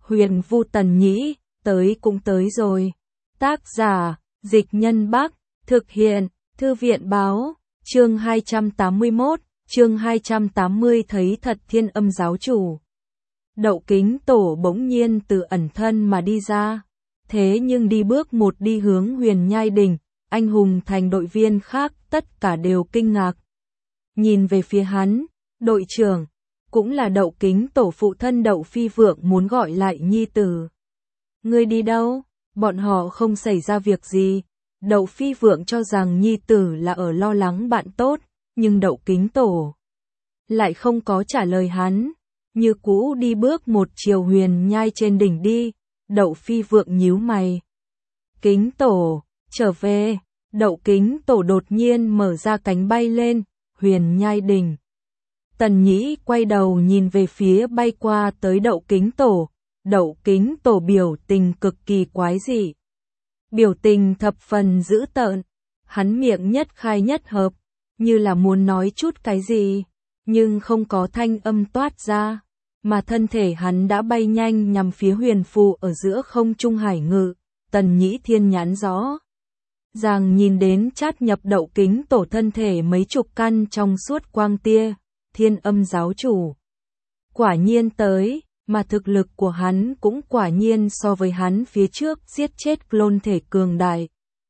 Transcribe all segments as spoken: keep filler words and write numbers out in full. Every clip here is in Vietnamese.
Huyền Vu Tần Nhĩ, tới cũng tới rồi. Tác giả, Dịch Nhân Bắc, thực hiện, Thư viện Báo, chương hai trăm tám mươi mốt, chương hai trăm tám mươi thấy thật Thiên Âm giáo chủ. Đậu Kính Tổ bỗng nhiên từ ẩn thân mà đi ra, thế nhưng đi bước một đi hướng Huyền Nhai Đình, anh hùng thành đội viên khác tất cả đều kinh ngạc. Nhìn về phía hắn, đội trưởng, cũng là Đậu Kính Tổ phụ thân Đậu Phi Vượng muốn gọi lại nhi tử. Ngươi đi đâu? Bọn họ không xảy ra việc gì. Đậu Phi Vượng cho rằng nhi tử là ở lo lắng bạn tốt, nhưng Đậu Kính Tổ lại không có trả lời hắn, như cũ đi bước một chiều Huyền Nhai trên đỉnh đi. Đậu Phi Vượng nhíu mày. Kính Tổ, trở về. Đậu Kính Tổ đột nhiên mở ra cánh bay lên, Huyền Nhai đỉnh. Tần Nhĩ quay đầu nhìn về phía bay qua tới Đậu Kính Tổ. Đậu Kính Tổ biểu tình cực kỳ quái dị. Biểu tình thập phần dữ tợn. Hắn miệng nhất khai nhất hợp, như là muốn nói chút cái gì, nhưng không có thanh âm toát ra, mà thân thể hắn đã bay nhanh nhằm phía huyền phù ở giữa không trung hải ngự. Tần Nhĩ thiên nhãn rõ ràng nhìn đến chát nhập Đậu Kính Tổ thân thể mấy chục căn trong suốt quang tia. Thiên Âm giáo chủ quả nhiên tới, mà thực lực của hắn cũng quả nhiên so với hắn phía trước giết chết clone thể cường đại.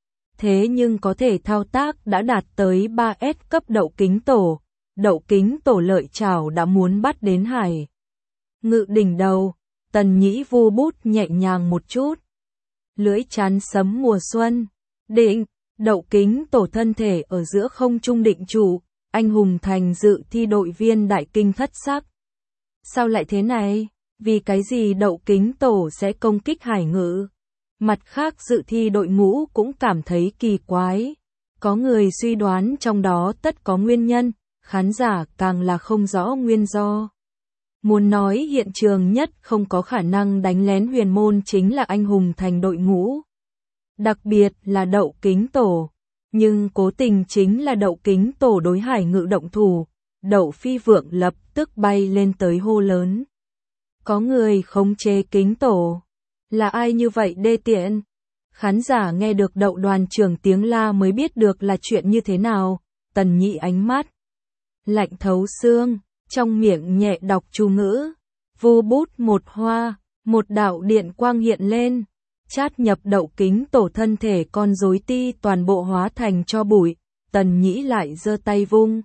Thế nhưng có thể thao tác đã đạt tới ba S cấp Đậu Kính Tổ. Đậu Kính Tổ lợi chảo đã muốn bắt đến hải ngự đỉnh đầu. Tần Nhĩ vu bút nhẹ nhàng một chút, lưỡi chán sấm mùa xuân. Định, Đậu Kính Tổ thân thể ở giữa không trung định trụ. Anh hùng thành dự thi đội viên đại kinh thất sắc. Sao lại thế này? Vì cái gì Đậu Kính Tổ sẽ công kích hải ngự? Mặt khác dự thi đội ngũ cũng cảm thấy kỳ quái. Có người suy đoán trong đó tất có nguyên nhân, khán giả càng là không rõ nguyên do. Muốn nói hiện trường nhất không có khả năng đánh lén huyền môn chính là anh hùng thành đội ngũ. Đặc biệt là Đậu Kính Tổ. Nhưng cố tình chính là Đậu Kính Tổ đối hải ngự động thủ. Đậu Phi Vượng lập tức bay lên tới hô lớn. Có người khống chế Kính Tổ. Là ai như vậy đê tiện? Khán giả nghe được Đậu đoàn trưởng tiếng la mới biết được là chuyện như thế nào. Tần Nhĩ ánh mắt lạnh thấu xương, trong miệng nhẹ đọc chú ngữ. Vô bút một hoa, một đạo điện quang hiện lên. Chát nhập Đậu Kính Tổ thân thể con rối ti toàn bộ hóa thành cho bụi. Tần Nhĩ lại giơ tay vung,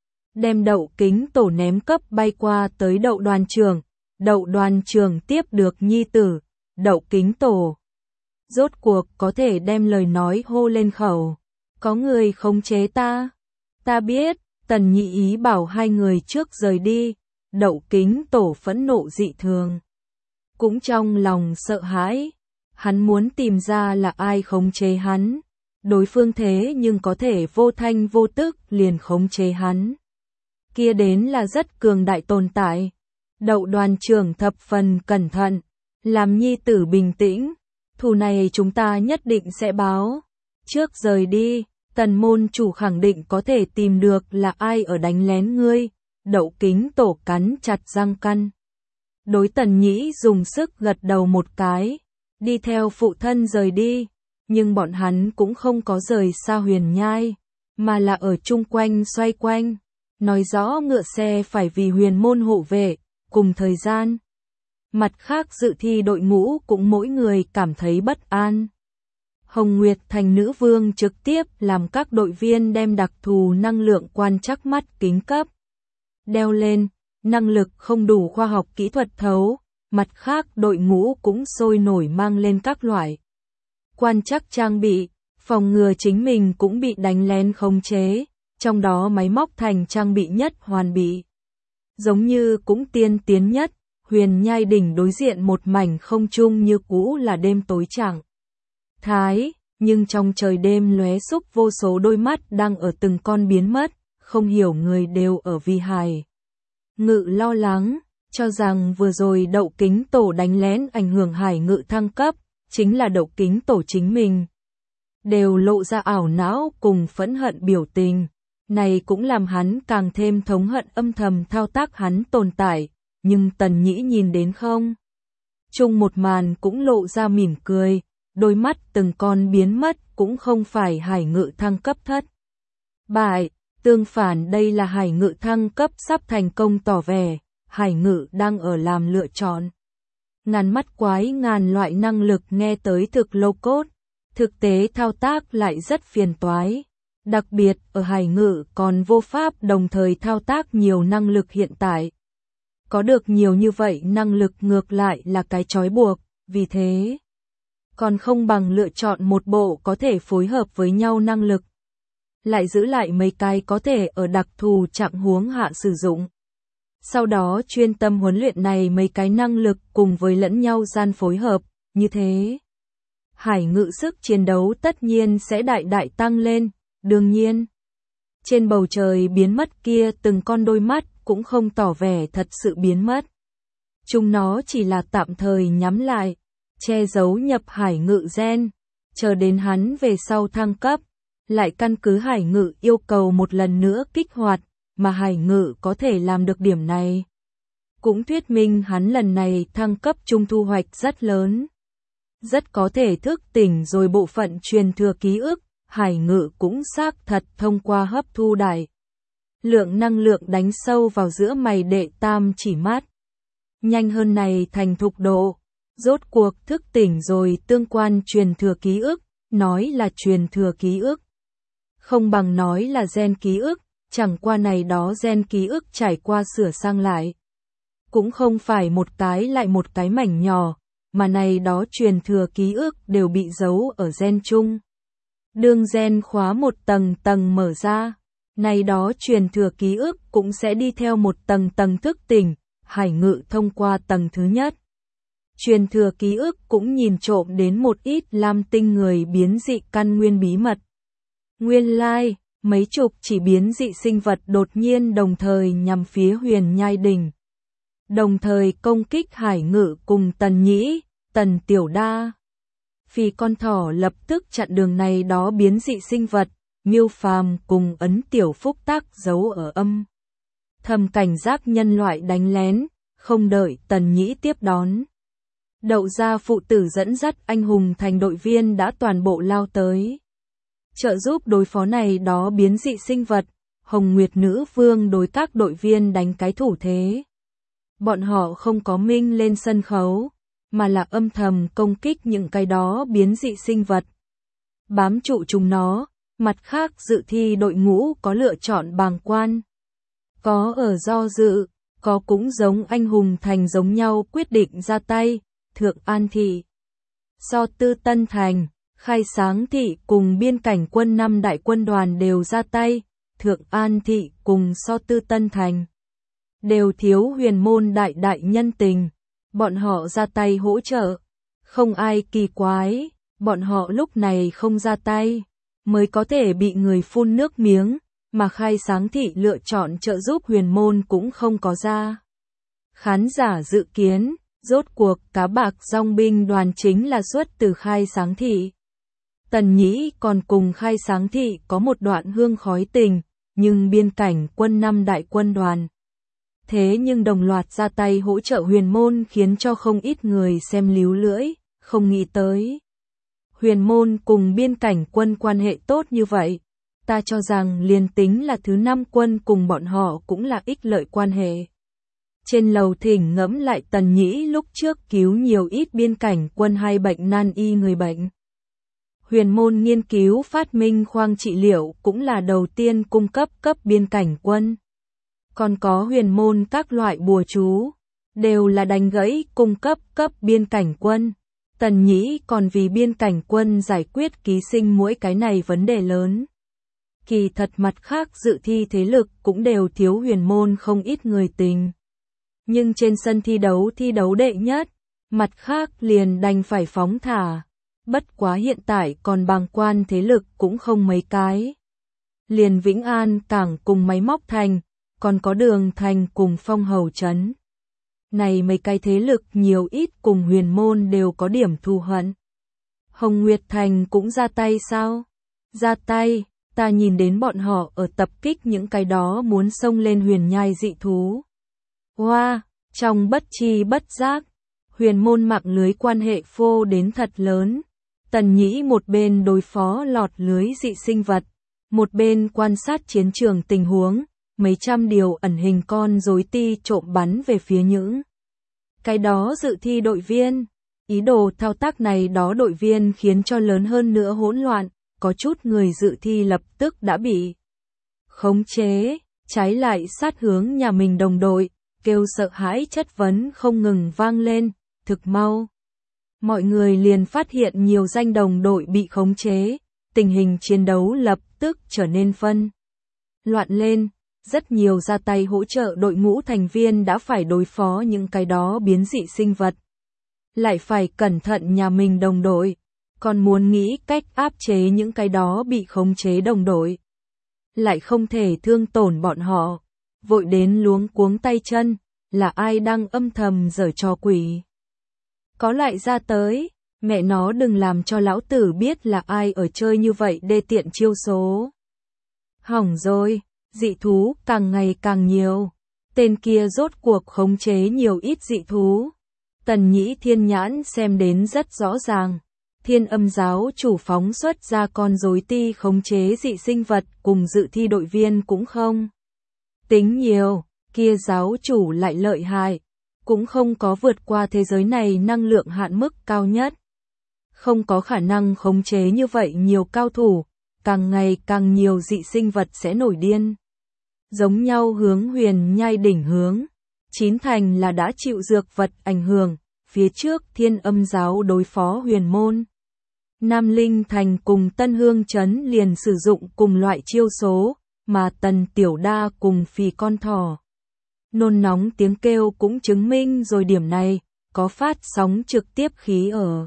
đem Đậu Kính Tổ ném cấp bay qua tới Đậu đoàn trưởng. Đậu đoàn trưởng tiếp được nhi tử, Đậu Kính Tổ rốt cuộc có thể đem lời nói hô lên khẩu. Có người khống chế ta. Ta biết. Tần Nhĩ ý bảo hai người trước rời đi. Đậu Kính Tổ phẫn nộ dị thường, cũng trong lòng sợ hãi. Hắn muốn tìm ra là ai khống chế hắn. Đối phương thế nhưng có thể vô thanh vô tức liền khống chế hắn. Kia đến là rất cường đại tồn tại. Đậu đoàn trưởng thập phần cẩn thận, làm nhi tử bình tĩnh. Thù này chúng ta nhất định sẽ báo. Trước rời đi, Tần môn chủ khẳng định có thể tìm được là ai ở đánh lén ngươi. Đậu Kính Tổ cắn chặt răng căn. Đối Tần Nhĩ dùng sức gật đầu một cái. Đi theo phụ thân rời đi, nhưng bọn hắn cũng không có rời xa Huyền Nhai, mà là ở chung quanh xoay quanh, nói rõ ngựa xe phải vì huyền môn hộ vệ. Cùng thời gian, mặt khác dự thi đội ngũ cũng mỗi người cảm thấy bất an. Hồng Nguyệt Thành nữ vương trực tiếp làm các đội viên đem đặc thù năng lượng quan trắc mắt kính cấp đeo lên, năng lực không đủ khoa học kỹ thuật thấu. Mặt khác đội ngũ cũng sôi nổi mang lên các loại quan trắc trang bị, phòng ngừa chính mình cũng bị đánh lén khống chế, trong đó máy móc thành trang bị nhất hoàn bị. Giống như cũng tiên tiến nhất. Huyền Nhai đỉnh đối diện một mảnh không trung như cũ là đêm tối chẳng thái, nhưng trong trời đêm lóe xúc vô số đôi mắt đang ở từng con biến mất, không hiểu người đều ở vì hài ngự lo lắng. Cho rằng vừa rồi Đậu Kính Tổ đánh lén ảnh hưởng hải ngự thăng cấp, chính là Đậu Kính Tổ chính mình. Đều lộ ra ảo não cùng phẫn hận biểu tình. Này cũng làm hắn càng thêm thống hận âm thầm thao tác hắn tồn tại. Nhưng Tần Nhĩ nhìn đến không? chung một màn cũng lộ ra mỉm cười, đôi mắt từng con biến mất cũng không phải Hải Ngự thăng cấp thất bại, tương phản đây là Hải Ngự thăng cấp sắp thành công, tỏ vẻ Hải Ngự đang ở làm lựa chọn. Ngàn mắt quái ngàn loại năng lực nghe tới thực low code, thực tế thao tác lại rất phiền toái. Đặc biệt ở Hải Ngự còn vô pháp đồng thời thao tác nhiều năng lực hiện tại. Có được nhiều như vậy năng lực ngược lại là cái trói buộc, vì thế còn không bằng lựa chọn một bộ có thể phối hợp với nhau năng lực. Lại giữ lại mấy cái có thể ở đặc thù trạng huống hạ sử dụng. Sau đó chuyên tâm huấn luyện này mấy cái năng lực cùng với lẫn nhau gian phối hợp, như thế Hải Ngự sức chiến đấu tất nhiên sẽ đại đại tăng lên, đương nhiên. Trên bầu trời biến mất kia từng con đôi mắt cũng không tỏ vẻ thật sự biến mất. Chúng nó chỉ là tạm thời nhắm lại, che giấu nhập Hải Ngự gen, chờ đến hắn về sau thăng cấp, lại căn cứ Hải Ngự yêu cầu một lần nữa kích hoạt, mà Hải Ngự có thể làm được điểm này. Cũng thuyết minh hắn lần này thăng cấp chung thu hoạch rất lớn. Rất có thể thức tỉnh rồi bộ phận truyền thừa ký ức, Hải Ngự cũng xác thật thông qua hấp thu đại lượng năng lượng đánh sâu vào giữa mày đệ tam chỉ mắt. Nhanh hơn này thành thục độ, rốt cuộc thức tỉnh rồi tương quan truyền thừa ký ức, nói là truyền thừa ký ức. Không bằng nói là gen ký ức, chẳng qua này đó gen ký ức trải qua sửa sang lại. Cũng không phải một cái lại một cái mảnh nhỏ, mà này đó truyền thừa ký ức đều bị giấu ở gen chung. Đương gen khóa một tầng tầng mở ra, này đó truyền thừa ký ức cũng sẽ đi theo một tầng tầng thức tỉnh, Hải Ngự thông qua tầng thứ nhất. Truyền thừa ký ức cũng nhìn trộm đến một ít lam tinh người biến dị căn nguyên bí mật. Nguyên lai, like, mấy chục chỉ biến dị sinh vật đột nhiên đồng thời nhằm phía Huyền Nhai Đỉnh. Đồng thời công kích Hải Ngự cùng Tần Nhĩ, Tần Tiểu Đa. Phi con thỏ lập tức chặn đường này đó biến dị sinh vật, Miêu Phàm cùng Ấn Tiểu Phúc tác giấu ở âm. Thầm cảnh giác nhân loại đánh lén, không đợi Tần Nhĩ tiếp đón. Đậu gia phụ tử dẫn dắt anh hùng thành đội viên đã toàn bộ lao tới. Trợ giúp đối phó này đó biến dị sinh vật, Hồng Nguyệt Nữ Vương đối các đội viên đánh cái thủ thế. Bọn họ không có minh lên sân khấu, mà là âm thầm công kích những cái đó biến dị sinh vật. Bám trụ chúng nó, mặt khác dự thi đội ngũ có lựa chọn bàng quan. Có ở do dự, có cũng giống anh hùng thành giống nhau quyết định ra tay, Thượng An Thị. So Tư Tân Thành, Khai Sáng Thị cùng biên cảnh quân năm đại quân đoàn đều ra tay, Thượng An Thị cùng So Tư Tân Thành. Đều thiếu huyền môn đại đại nhân tình, bọn họ ra tay hỗ trợ. Không ai kỳ quái, bọn họ lúc này không ra tay, mới có thể bị người phun nước miếng, mà Khai Sáng Thị lựa chọn trợ giúp huyền môn cũng không có ra. Khán giả dự kiến, rốt cuộc cá bạc dòng binh đoàn chính là xuất từ Khai Sáng Thị. Tần Nhĩ còn cùng Khai Sáng Thị có một đoạn hương khói tình, nhưng biên cảnh quân năm đại quân đoàn. Thế nhưng đồng loạt ra tay hỗ trợ huyền môn khiến cho không ít người xem líu lưỡi, không nghĩ tới. Huyền môn cùng biên cảnh quân quan hệ tốt như vậy, ta cho rằng liền tính là thứ năm quân cùng bọn họ cũng là ích lợi quan hệ. Trên lầu thỉnh ngẫm lại Tần Nhĩ lúc trước cứu nhiều ít biên cảnh quân hay bệnh nan y người bệnh. Huyền môn nghiên cứu phát minh khoang trị liệu cũng là đầu tiên cung cấp cấp biên cảnh quân. Còn có huyền môn các loại bùa chú, đều là đánh gãy cung cấp cấp biên cảnh quân. Tần Nhĩ còn vì biên cảnh quân giải quyết ký sinh mỗi cái này vấn đề lớn. Kỳ thật mặt khác dự thi thế lực cũng đều thiếu huyền môn không ít người tình. Nhưng trên sân thi đấu thi đấu đệ nhất, mặt khác liền đành phải phóng thả. Bất quá hiện tại còn bàng quan thế lực cũng không mấy cái. Liền Vĩnh An Cảng cùng Máy Móc Thành, còn có Đường Thành cùng Phong Hầu Trấn. Này mấy cái thế lực nhiều ít cùng huyền môn đều có điểm thù hận. Hồng Nguyệt Thành cũng ra tay sao? Ra tay, ta nhìn đến bọn họ ở tập kích những cái đó muốn xông lên huyền nhai dị thú. Hoa, wow, trong bất chi bất giác, huyền môn mạng lưới quan hệ phô đến thật lớn. Tần Nhĩ một bên đối phó lọt lưới dị sinh vật, một bên quan sát chiến trường tình huống, mấy trăm điều ẩn hình con rối ti trộm bắn về phía những cái đó dự thi đội viên. Ý đồ thao tác này đó đội viên khiến cho lớn hơn nữa hỗn loạn, có chút người dự thi lập tức đã bị khống chế, trái lại sát hướng nhà mình đồng đội, kêu sợ hãi chất vấn không ngừng vang lên, thực mau. Mọi người liền phát hiện nhiều danh đồng đội bị khống chế, tình hình chiến đấu lập tức trở nên phân loạn lên, rất nhiều ra tay hỗ trợ đội ngũ thành viên đã phải đối phó những cái đó biến dị sinh vật. Lại phải cẩn thận nhà mình đồng đội, còn muốn nghĩ cách áp chế những cái đó bị khống chế đồng đội. Lại không thể thương tổn bọn họ, vội đến luống cuống tay chân, là ai đang âm thầm giở trò quỷ. Có lại ra tới, mẹ nó đừng làm cho lão tử biết là ai ở chơi như vậy đê tiện chiêu số. Hỏng rồi, dị thú càng ngày càng nhiều, tên kia rốt cuộc khống chế nhiều ít dị thú. Tần Nhĩ thiên nhãn xem đến rất rõ ràng, Thiên Âm giáo chủ phóng xuất ra con rối ti khống chế dị sinh vật cùng dự thi đội viên cũng không tính nhiều, kia giáo chủ lại lợi hại, cũng không có vượt qua thế giới này năng lượng hạn mức cao nhất. Không có khả năng khống chế như vậy nhiều cao thủ, càng ngày càng nhiều dị sinh vật sẽ nổi điên. Giống nhau hướng huyền nhai đỉnh hướng, chín thành là đã chịu dược vật ảnh hưởng, phía trước Thiên Âm giáo đối phó huyền môn. Nam Linh Thành cùng Tân Hương Trấn liền sử dụng cùng loại chiêu số, mà Tần Tiểu Đa cùng Phì Con Thỏ. Nôn nóng tiếng kêu cũng chứng minh rồi điểm này, có phát sóng trực tiếp khí ở.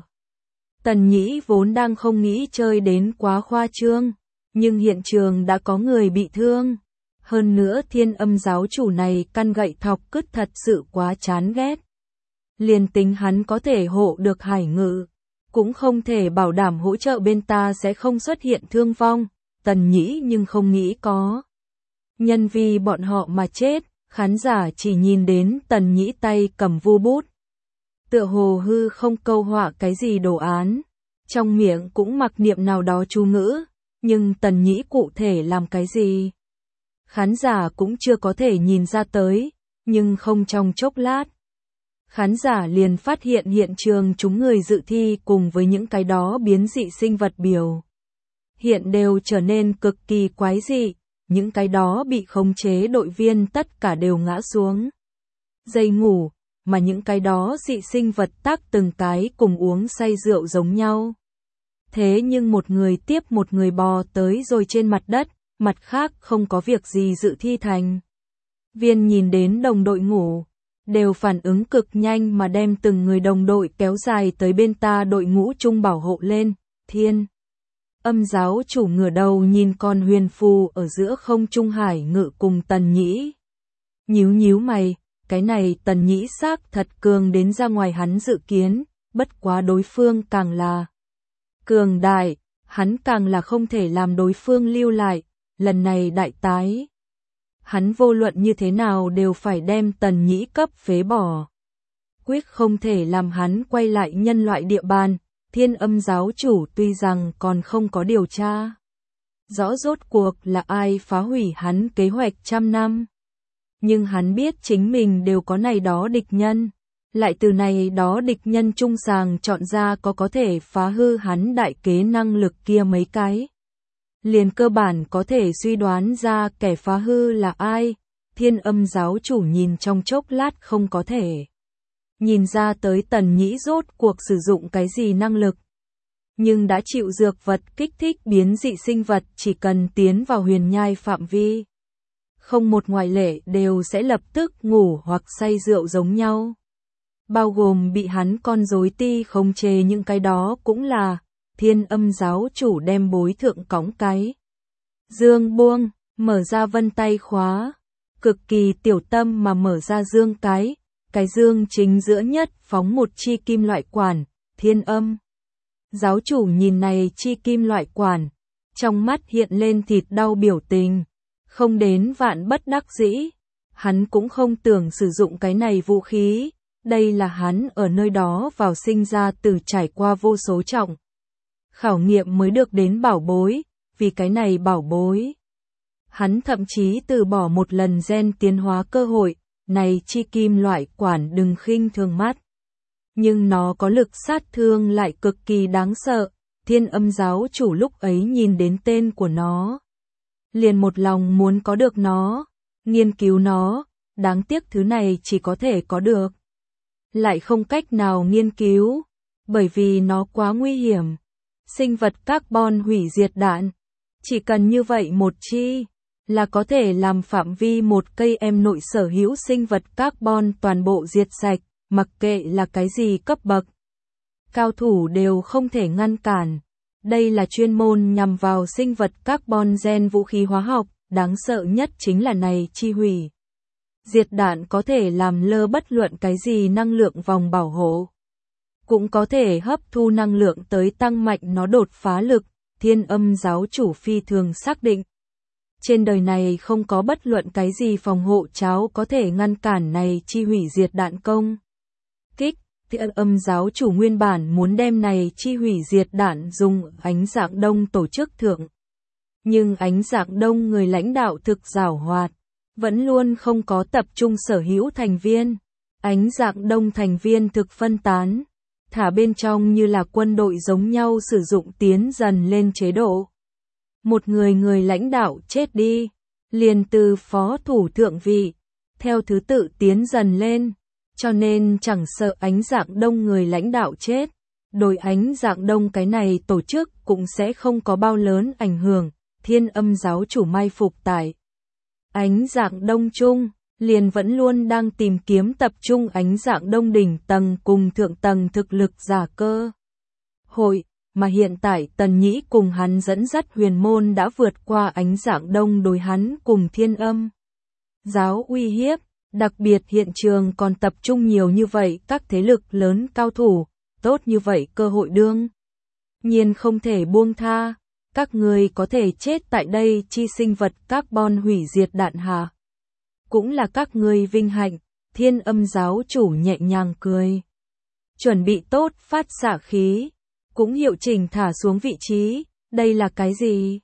Tần Nhĩ vốn đang không nghĩ chơi đến quá khoa trương, nhưng hiện trường đã có người bị thương. Hơn nữa Thiên Âm giáo chủ này căn gậy thọc cứt thật sự quá chán ghét. Liền tính hắn có thể hộ được hải ngự, cũng không thể bảo đảm hỗ trợ bên ta sẽ không xuất hiện thương vong. Tần Nhĩ nhưng không nghĩ có nhân vì bọn họ mà chết, khán giả chỉ nhìn đến Tần Nhĩ tay cầm vu bút. Tựa hồ hư không câu họa cái gì đồ án, trong miệng cũng mặc niệm nào đó chú ngữ, nhưng Tần Nhĩ cụ thể làm cái gì? Khán giả cũng chưa có thể nhìn ra tới, nhưng không trong chốc lát. Khán giả liền phát hiện hiện trường chúng người dự thi cùng với những cái đó biến dị sinh vật biểu. Hiện đều trở nên cực kỳ quái dị, những cái đó bị khống chế đội viên tất cả đều ngã xuống. Dây ngủ, mà những cái đó dị sinh vật tác từng cái cùng uống say rượu giống nhau. Thế nhưng một người tiếp một người bò tới rồi trên mặt đất, mặt khác không có việc gì dự thi thành. Viên nhìn đến đồng đội ngủ, đều phản ứng cực nhanh mà đem từng người đồng đội kéo dài tới bên ta đội ngũ chung bảo hộ lên. Thiên Âm giáo chủ ngửa đầu nhìn con huyền phù ở giữa không trung hải ngự cùng Tần Nhĩ. Nhíu nhíu mày, cái này Tần Nhĩ xác thật cường đến ra ngoài hắn dự kiến, bất quá đối phương càng là cường đại, hắn càng là không thể làm đối phương lưu lại, lần này đại tái. Hắn vô luận như thế nào đều phải đem Tần Nhĩ cấp phế bỏ. Quyết không thể làm hắn quay lại nhân loại địa bàn. Thiên Âm giáo chủ tuy rằng còn không có điều tra rõ rốt cuộc là ai phá hủy hắn kế hoạch trăm năm. Nhưng hắn biết chính mình đều có này đó địch nhân. Lại từ này đó địch nhân trung sàng chọn ra có có thể phá hư hắn đại kế năng lực kia mấy cái. Liền cơ bản có thể suy đoán ra kẻ phá hư là ai. Thiên Âm giáo chủ nhìn trong chốc lát không có thể nhìn ra tới Tần Nhĩ rốt cuộc sử dụng cái gì năng lực. Nhưng đã chịu dược vật kích thích biến dị sinh vật chỉ cần tiến vào huyền nhai phạm vi. Không một ngoại lệ đều sẽ lập tức ngủ hoặc say rượu giống nhau. Bao gồm bị hắn con rối ti khống chế những cái đó cũng là Thiên Âm giáo chủ đem bối thượng cõng cái. Dương buông, mở ra vân tay khóa. Cực kỳ tiểu tâm mà mở ra dương cái. Cái dương chính giữa nhất phóng một chi kim loại quản, Thiên Âm giáo chủ nhìn này chi kim loại quản, trong mắt hiện lên thịt đau biểu tình, không đến vạn bất đắc dĩ, hắn cũng không tưởng sử dụng cái này vũ khí, Đây là hắn ở nơi đó vào sinh ra từ trải qua vô số trọng khảo nghiệm mới được đến bảo bối, vì cái này bảo bối. Hắn thậm chí từ bỏ một lần gen tiến hóa cơ hội, này chi kim loại quản đừng khinh thường mắt. Nhưng nó có lực sát thương lại cực kỳ đáng sợ, Thiên Âm giáo chủ lúc ấy nhìn đến tên của nó. Liền một lòng muốn có được nó, nghiên cứu nó, đáng tiếc thứ này chỉ có thể có được. Lại không cách nào nghiên cứu, bởi vì nó quá nguy hiểm. Sinh vật carbon hủy diệt đạn, chỉ cần như vậy một chi, là có thể làm phạm vi một cây em nội sở hữu sinh vật carbon toàn bộ diệt sạch, mặc kệ là cái gì cấp bậc. Cao thủ đều không thể ngăn cản. Đây là chuyên môn nhằm vào sinh vật carbon gen vũ khí hóa học, đáng sợ nhất chính là này chi hủy. Diệt đạn có thể làm lơ bất luận cái gì năng lượng vòng bảo hộ. Cũng có thể hấp thu năng lượng tới tăng mạnh nó đột phá lực, Thiên Âm giáo chủ phi thường xác định. Trên đời này không có bất luận cái gì phòng hộ cháo có thể ngăn cản này chi hủy diệt đạn công kích. Thiên Âm giáo chủ nguyên bản muốn đem này chi hủy diệt đạn dùng Ánh Dạng Đông tổ chức thượng. Nhưng Ánh Dạng Đông người lãnh đạo thực giảo hoạt, vẫn luôn không có tập trung sở hữu thành viên. Ánh Dạng Đông thành viên thực phân tán, thả bên trong như là quân đội giống nhau sử dụng tiến dần lên chế độ. Một người người lãnh đạo chết đi, liền từ phó thủ thượng vị, theo thứ tự tiến dần lên, cho nên chẳng sợ Ánh Dạng Đông người lãnh đạo chết, đối Ánh Dạng Đông cái này tổ chức cũng sẽ không có bao lớn ảnh hưởng. Thiên Âm giáo chủ mai phục tại Ánh Dạng Đông chung, liền vẫn luôn đang tìm kiếm tập trung Ánh Dạng Đông đỉnh tầng cùng thượng tầng thực lực giả cơ hội, mà hiện tại Tần Nhĩ cùng hắn dẫn dắt huyền môn đã vượt qua Ánh Dạng Đông đối hắn cùng Thiên Âm giáo uy hiếp, đặc biệt hiện trường còn tập trung nhiều như vậy các thế lực lớn cao thủ, tốt như vậy cơ hội đương nhiên không thể buông tha. Các người có thể chết tại đây chi sinh vật carbon hủy diệt đạn hạ. Cũng là các người vinh hạnh, Thiên Âm giáo chủ nhẹ nhàng cười. Chuẩn bị tốt phát xạ khí, cũng hiệu chỉnh thả xuống vị trí, đây là cái gì?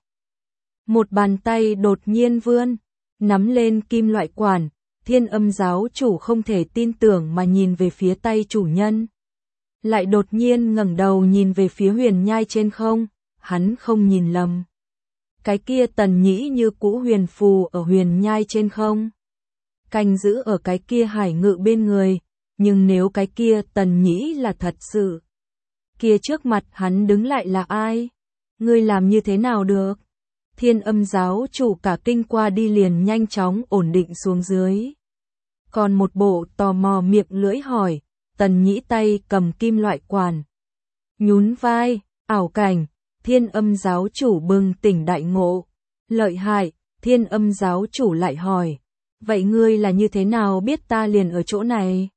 Một bàn tay đột nhiên vươn, nắm lên kim loại quản, Thiên Âm giáo chủ không thể tin tưởng mà nhìn về phía tay chủ nhân. Lại đột nhiên ngẩng đầu nhìn về phía huyền nhai trên không. Hắn không nhìn lầm. Cái kia Tần Nhĩ như cũ huyền phù ở huyền nhai trên không. Canh giữ ở cái kia hải ngự bên người, nhưng nếu cái kia Tần Nhĩ là thật sự, kia trước mặt hắn đứng lại là ai? Ngươi làm như thế nào được? Thiên Âm giáo chủ cả kinh qua đi liền nhanh chóng ổn định xuống dưới. Còn một bộ tò mò miệng lưỡi hỏi, Tần Nhĩ tay cầm kim loại quản. Nhún vai, ảo cảnh. Thiên Âm giáo chủ bừng tỉnh đại ngộ. Lợi hại, Thiên Âm giáo chủ lại hỏi. Vậy ngươi là như thế nào biết ta liền ở chỗ này?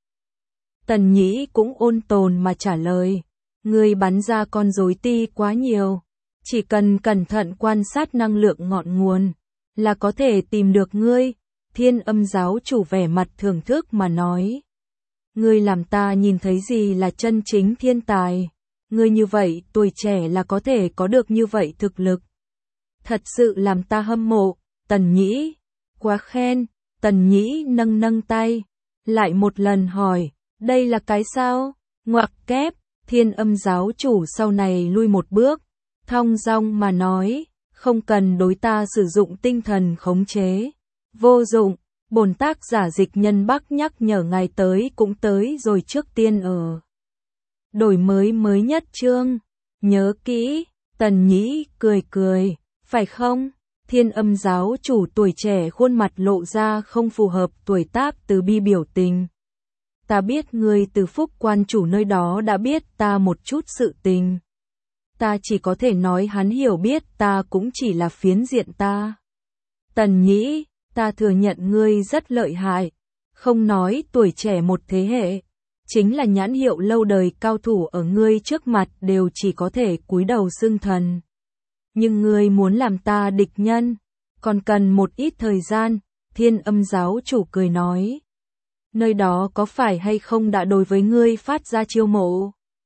Tần Nhĩ cũng ôn tồn mà trả lời. Ngươi bắn ra con rối ti quá nhiều. Chỉ cần cẩn thận quan sát năng lượng ngọn nguồn, là có thể tìm được ngươi. Thiên Âm giáo chủ vẻ mặt thưởng thức mà nói. Ngươi làm ta nhìn thấy gì là chân chính thiên tài. Ngươi như vậy, tuổi trẻ là có thể có được như vậy thực lực. Thật sự làm ta hâm mộ, Tần Nhĩ. Quá khen, Tần Nhĩ nâng nâng tay. Lại một lần hỏi, đây là cái sao? Ngoặc kép, Thiên Âm giáo chủ sau này lui một bước. Thong dong mà nói, không cần đối ta sử dụng tinh thần khống chế. Vô dụng, bổn tác giả Dịch Nhân Bắc nhắc nhở ngài tới cũng tới rồi trước tiên ở. Đổi mới mới nhất chương, nhớ kỹ, Tần Nhĩ cười cười, phải không? Thiên Âm giáo chủ tuổi trẻ khuôn mặt lộ ra không phù hợp tuổi tác từ bi biểu tình. Ta biết ngươi từ Phúc quan chủ nơi đó đã biết ta một chút sự tình. Ta chỉ có thể nói hắn hiểu biết ta cũng chỉ là phiến diện ta. Tần Nhĩ, ta thừa nhận ngươi rất lợi hại, không nói tuổi trẻ một thế hệ. Chính là nhãn hiệu lâu đời cao thủ ở ngươi trước mặt đều chỉ có thể cúi đầu xưng thần. Nhưng ngươi muốn làm ta địch nhân, còn cần một ít thời gian, Thiên Âm giáo chủ cười nói. nơi đó có phải hay không đã đối với ngươi phát ra chiêu mộ?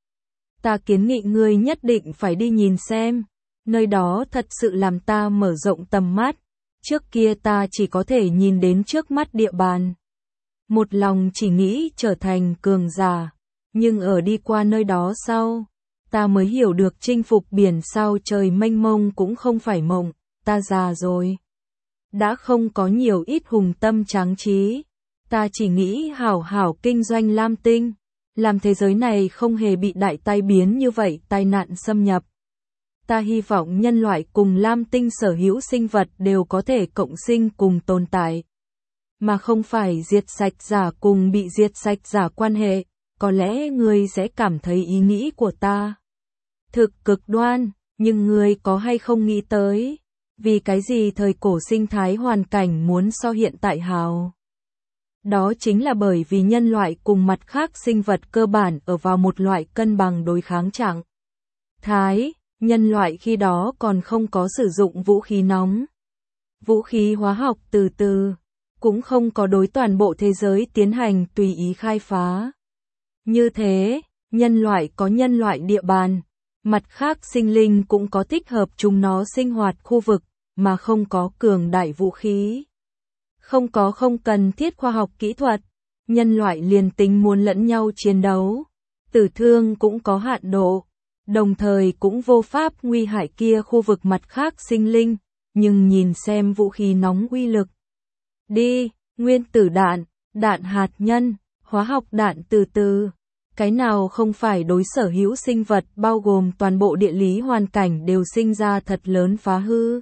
Ta kiến nghị ngươi nhất định phải đi nhìn xem, nơi đó thật sự làm ta mở rộng tầm mắt, trước kia ta chỉ có thể nhìn đến trước mắt địa bàn. Một lòng chỉ nghĩ trở thành cường giả, nhưng ở đi qua nơi đó sau, ta mới hiểu được chinh phục biển sao trời mênh mông cũng không phải mộng, ta già rồi. Đã không có nhiều ít hùng tâm tráng trí, ta chỉ nghĩ hảo hảo kinh doanh lam tinh, làm thế giới này không hề bị đại tai biến như vậy tai nạn xâm nhập. Ta hy vọng nhân loại cùng lam tinh sở hữu sinh vật đều có thể cộng sinh cùng tồn tại, mà không phải diệt sạch giả cùng bị diệt sạch giả quan hệ. Có lẽ ngươi sẽ cảm thấy ý nghĩ của ta thực cực đoan, nhưng ngươi có hay không nghĩ tới, vì cái gì thời cổ sinh thái hoàn cảnh muốn so hiện tại hào? Đó chính là bởi vì nhân loại cùng mặt khác sinh vật cơ bản ở vào một loại cân bằng đối kháng trạng thái, nhân loại khi đó còn không có sử dụng vũ khí nóng, vũ khí hóa học từ từ, cũng không có đối toàn bộ thế giới tiến hành tùy ý khai phá. Như thế, nhân loại có nhân loại địa bàn, mặt khác sinh linh cũng có thích hợp chúng nó sinh hoạt khu vực, mà không có cường đại vũ khí. Không có không cần thiết khoa học kỹ thuật, nhân loại liền tính muốn lẫn nhau chiến đấu, tử thương cũng có hạn độ, đồng thời cũng vô pháp nguy hại kia khu vực mặt khác sinh linh, nhưng nhìn xem vũ khí nóng uy lực. Đi, nguyên tử đạn, đạn hạt nhân, hóa học đạn từ từ, cái nào không phải đối sở hữu sinh vật bao gồm toàn bộ địa lý hoàn cảnh đều sinh ra thật lớn phá hư.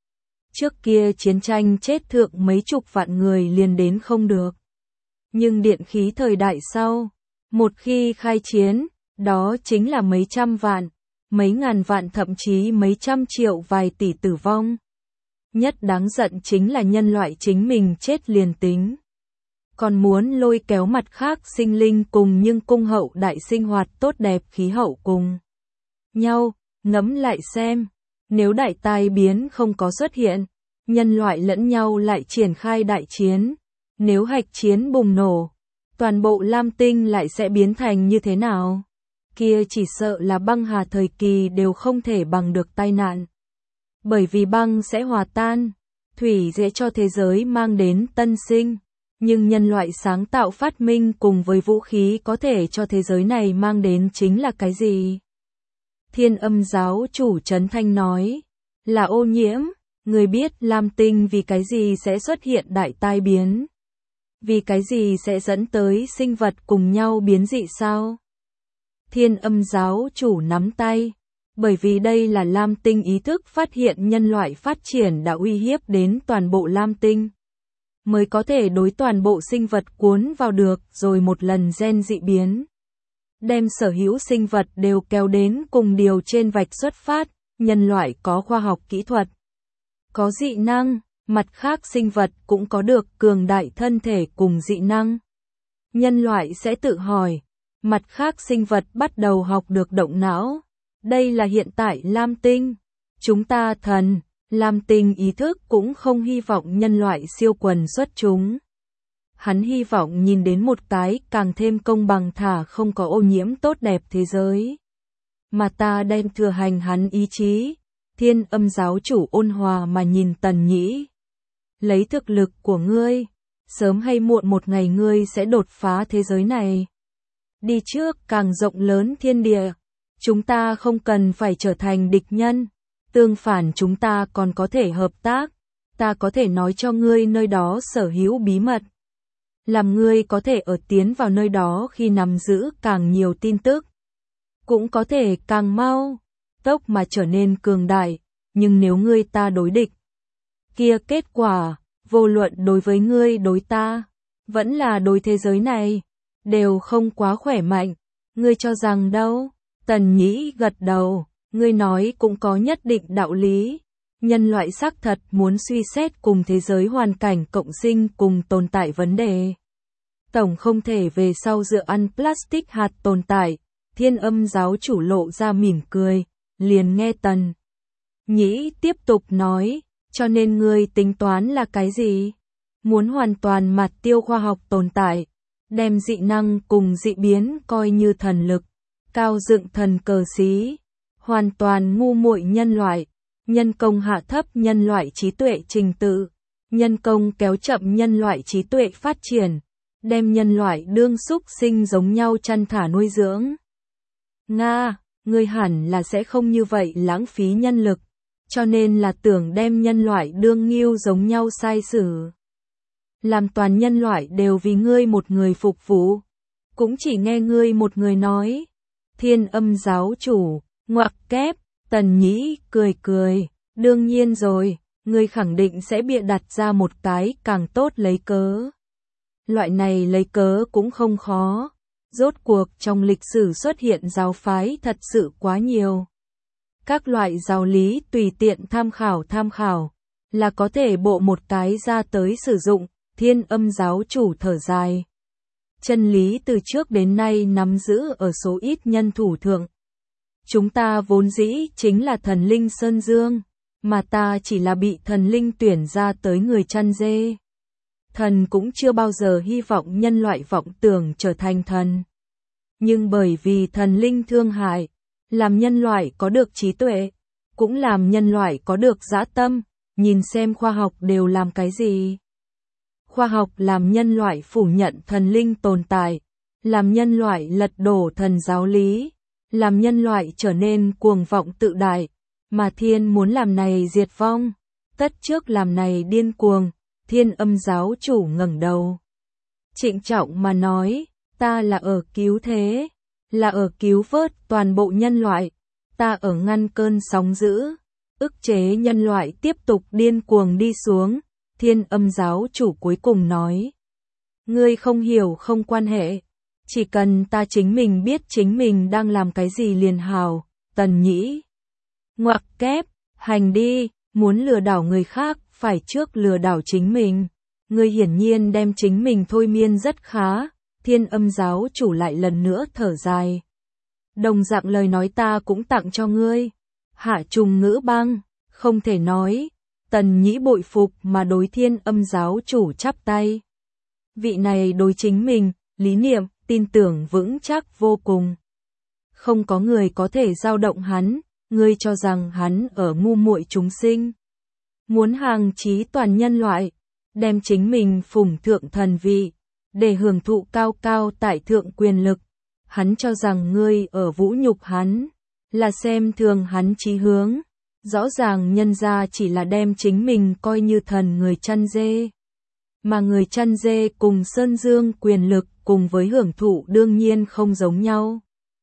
Trước kia chiến tranh chết thượng mấy chục vạn người liền đến không được. Nhưng điện khí thời đại sau, một khi khai chiến, đó chính là mấy trăm vạn, mấy ngàn vạn thậm chí mấy trăm triệu vài tỷ tử vong. Nhất đáng giận chính là nhân loại chính mình chết liền tính, còn muốn lôi kéo mặt khác sinh linh cùng nhưng cung hậu đại sinh hoạt tốt đẹp khí hậu cùng nhau. Ngẫm lại xem, nếu đại tai biến không có xuất hiện, nhân loại lẫn nhau lại triển khai đại chiến, nếu hạch chiến bùng nổ, toàn bộ lam tinh lại sẽ biến thành như thế nào? Kia chỉ sợ là băng hà thời kỳ đều không thể bằng được tai nạn. Bởi vì băng sẽ hòa tan, thủy sẽ cho thế giới mang đến tân sinh, nhưng nhân loại sáng tạo phát minh cùng với vũ khí có thể cho thế giới này mang đến chính là cái gì? Thiên Âm giáo chủ Trấn Thanh nói, là ô nhiễm. Người biết lam tinh vì cái gì sẽ xuất hiện đại tai biến? Vì cái gì sẽ dẫn tới sinh vật cùng nhau biến dị sao? Thiên Âm giáo chủ nắm tay, bởi vì đây là lam tinh ý thức phát hiện nhân loại phát triển đã uy hiếp đến toàn bộ lam tinh, mới có thể đối toàn bộ sinh vật cuốn vào được rồi một lần gen dị biến. Đem sở hữu sinh vật đều kéo đến cùng điều trên vạch xuất phát, nhân loại có khoa học kỹ thuật, có dị năng, mặt khác sinh vật cũng có được cường đại thân thể cùng dị năng. Nhân loại sẽ tự hỏi, mặt khác sinh vật bắt đầu học được động não. Đây là hiện tại lam tinh. Chúng ta thần, lam tinh ý thức cũng không hy vọng nhân loại siêu quần xuất chúng. Hắn hy vọng nhìn đến một cái càng thêm công bằng thả không có ô nhiễm tốt đẹp thế giới. Mà ta đem thừa hành hắn ý chí. Thiên Âm giáo chủ ôn hòa mà nhìn Tần Nhĩ. Lấy thực lực của ngươi, sớm hay muộn một ngày ngươi sẽ đột phá thế giới này. Đi trước càng rộng lớn thiên địa. Chúng ta không cần phải trở thành địch nhân. Tương phản chúng ta còn có thể hợp tác. Ta có thể nói cho ngươi nơi đó sở hữu bí mật. Làm ngươi có thể ở tiến vào nơi đó khi nắm giữ càng nhiều tin tức. Cũng có thể càng mau tốc mà trở nên cường đại, nhưng nếu ngươi ta đối địch, kia kết quả, vô luận đối với ngươi đối ta, vẫn là đối thế giới này, đều không quá khỏe mạnh. Ngươi cho rằng đâu? Tần Nhĩ gật đầu, ngươi nói cũng có nhất định đạo lý. Nhân loại xác thật muốn suy xét cùng thế giới hoàn cảnh cộng sinh cùng tồn tại vấn đề. Tổng không thể về sau dựa ăn plastic hạt tồn tại. Thiên Âm giáo chủ lộ ra mỉm cười, liền nghe Tần Nhĩ tiếp tục nói, cho nên ngươi tính toán là cái gì? Muốn hoàn toàn mạt tiêu khoa học tồn tại, đem dị năng cùng dị biến coi như thần lực, cao dựng thần cờ xí, hoàn toàn ngu muội nhân loại, nhân công hạ thấp nhân loại trí tuệ trình tự, nhân công kéo chậm nhân loại trí tuệ phát triển, đem nhân loại đương súc sinh giống nhau chăn thả nuôi dưỡng. Nga, ngươi hẳn là sẽ không như vậy lãng phí nhân lực, cho nên là tưởng đem nhân loại đương nghiêu giống nhau sai xử. Làm toàn nhân loại đều vì ngươi một người phục vụ, cũng chỉ nghe ngươi một người nói. Thiên Âm giáo chủ, ngoặc kép, Tần Nhĩ cười cười, đương nhiên rồi, ngươi khẳng định sẽ bịa đặt ra một cái càng tốt lấy cớ. Loại này lấy cớ cũng không khó, rốt cuộc trong lịch sử xuất hiện giáo phái thật sự quá nhiều. Các loại giáo lý tùy tiện tham khảo tham khảo, là có thể bộ một cái ra tới sử dụng. Thiên Âm giáo chủ thở dài. Chân lý từ trước đến nay nắm giữ ở số ít nhân thủ thượng. Chúng ta vốn dĩ chính là thần linh Sơn Dương, mà ta chỉ là bị thần linh tuyển ra tới người chăn dê. Thần cũng chưa bao giờ hy vọng nhân loại vọng tưởng trở thành thần. Nhưng bởi vì thần linh thương hại, làm nhân loại có được trí tuệ, cũng làm nhân loại có được dã tâm, nhìn xem khoa học đều làm cái gì. Khoa học làm nhân loại phủ nhận thần linh tồn tại, làm nhân loại lật đổ thần giáo lý, làm nhân loại trở nên cuồng vọng tự đại, mà thiên muốn làm này diệt vong, tất trước làm này điên cuồng. Thiên Âm giáo chủ ngẩng đầu, trịnh trọng mà nói, ta là ở cứu thế, là ở cứu vớt toàn bộ nhân loại, ta ở ngăn cơn sóng dữ, ức chế nhân loại tiếp tục điên cuồng đi xuống. Thiên Âm giáo chủ cuối cùng nói, ngươi không hiểu không quan hệ, chỉ cần ta chính mình biết chính mình đang làm cái gì liền hào. Tần Nhĩ, ngoặc kép, hành đi, muốn lừa đảo người khác, phải trước lừa đảo chính mình. Ngươi hiển nhiên đem chính mình thôi miên rất khá. Thiên Âm giáo chủ lại lần nữa thở dài. Đồng dạng lời nói ta cũng tặng cho ngươi. Hạ trùng ngữ băng, không thể nói. Tần Nhĩ bội phục mà đối Thiên Âm giáo chủ chắp tay. Vị này đối chính mình, lý niệm, tin tưởng vững chắc vô cùng. Không có người có thể dao động hắn, ngươi cho rằng hắn ở ngu muội chúng sinh. Muốn hàng chí toàn nhân loại, đem chính mình phủng thượng thần vị, để hưởng thụ cao cao tại thượng quyền lực. Hắn cho rằng ngươi ở vũ nhục hắn, là xem thường hắn chí hướng. Rõ ràng nhân gia chỉ là đem chính mình coi như thần người chăn dê. Mà người chăn dê cùng Sơn Dương quyền lực cùng với hưởng thụ đương nhiên không giống nhau.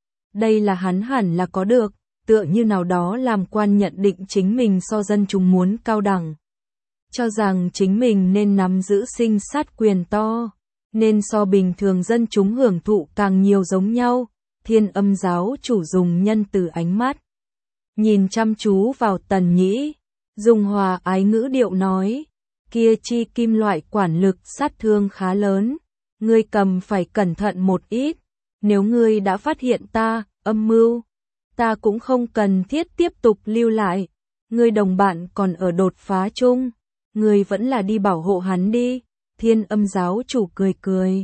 Đây là hắn hẳn là có được, tựa như nào đó làm quan nhận định chính mình so dân chúng muốn cao đẳng. Cho rằng chính mình nên nắm giữ sinh sát quyền to, nên so bình thường dân chúng hưởng thụ càng nhiều giống nhau. Thiên Âm giáo chủ dùng nhân từ ánh mắt, nhìn chăm chú vào Tần Nhĩ, dùng hòa ái ngữ điệu nói, kia chi kim loại quản lực sát thương khá lớn, ngươi cầm phải cẩn thận một ít, nếu ngươi đã phát hiện ta, âm mưu, ta cũng không cần thiết tiếp tục lưu lại, ngươi đồng bạn còn ở đột phá chung, ngươi vẫn là đi bảo hộ hắn đi. Thiên Âm giáo chủ cười cười,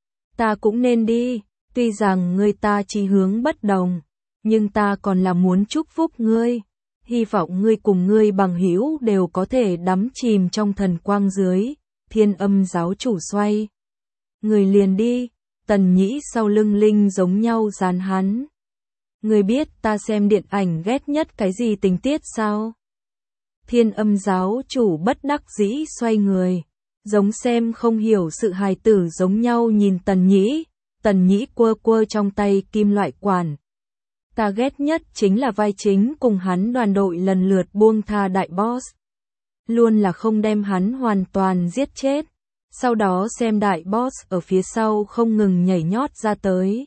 ta cũng nên đi, tuy rằng ngươi ta chí hướng bất đồng, nhưng ta còn là muốn chúc phúc ngươi, hy vọng ngươi cùng ngươi bằng hữu đều có thể đắm chìm trong thần quang dưới. Thiên Âm giáo chủ xoay người liền đi, Tần Nhĩ sau lưng linh giống nhau dán hắn. Ngươi biết ta xem điện ảnh ghét nhất cái gì tình tiết sao? Thiên Âm giáo chủ bất đắc dĩ xoay người, giống xem không hiểu sự hài tử giống nhau nhìn Tần Nhĩ. Tần Nhĩ quơ quơ trong tay kim loại quản. Ta ghét nhất chính là vai chính cùng hắn đoàn đội lần lượt buông tha đại boss. Luôn là không đem hắn hoàn toàn giết chết. Sau đó xem đại boss ở phía sau không ngừng nhảy nhót ra tới.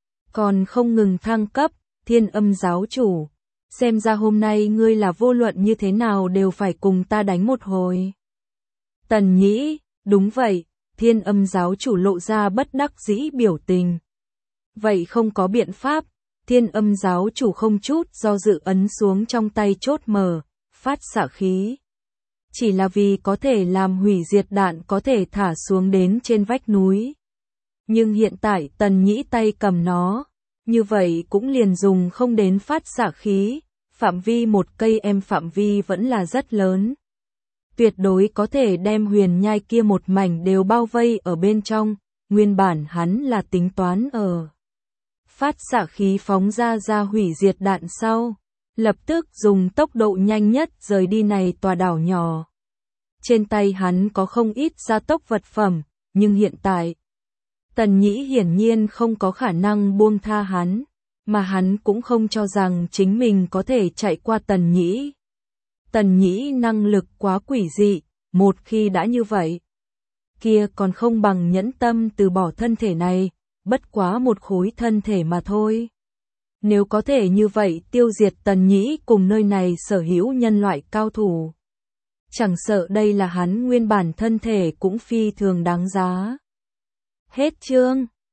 Còn không ngừng thăng cấp. Thiên Âm giáo chủ, xem ra hôm nay ngươi là vô luận như thế nào đều phải cùng ta đánh một hồi. Tần Nhĩ, đúng vậy. Thiên Âm giáo chủ lộ ra bất đắc dĩ biểu tình. Vậy không có biện pháp. Thiên Âm giáo chủ không chút do dự ấn xuống trong tay chốt mở, phát xạ khí. Chỉ là vì có thể làm hủy diệt đạn có thể thả xuống đến trên vách núi. Nhưng hiện tại Tần Nhĩ tay cầm nó, như vậy cũng liền dùng không đến phát xạ khí, phạm vi một cây em phạm vi vẫn là rất lớn. Tuyệt đối có thể đem huyền nhai kia một mảnh đều bao vây ở bên trong, nguyên bản hắn là tính toán ở. Phát xạ khí phóng ra ra hủy diệt đạn sau, lập tức dùng tốc độ nhanh nhất rời đi này tòa đảo nhỏ. Trên tay hắn có không ít gia tốc vật phẩm, nhưng hiện tại, Tần Nhĩ hiển nhiên không có khả năng buông tha hắn, mà hắn cũng không cho rằng chính mình có thể chạy qua Tần Nhĩ. Tần Nhĩ năng lực quá quỷ dị, một khi đã như vậy, kia còn không bằng nhẫn tâm từ bỏ thân thể này, bất quá một khối thân thể mà thôi. Nếu có thể như vậy tiêu diệt Tần Nhĩ cùng nơi này sở hữu nhân loại cao thủ, chẳng sợ đây là hắn nguyên bản thân thể cũng phi thường đáng giá. Hết chương.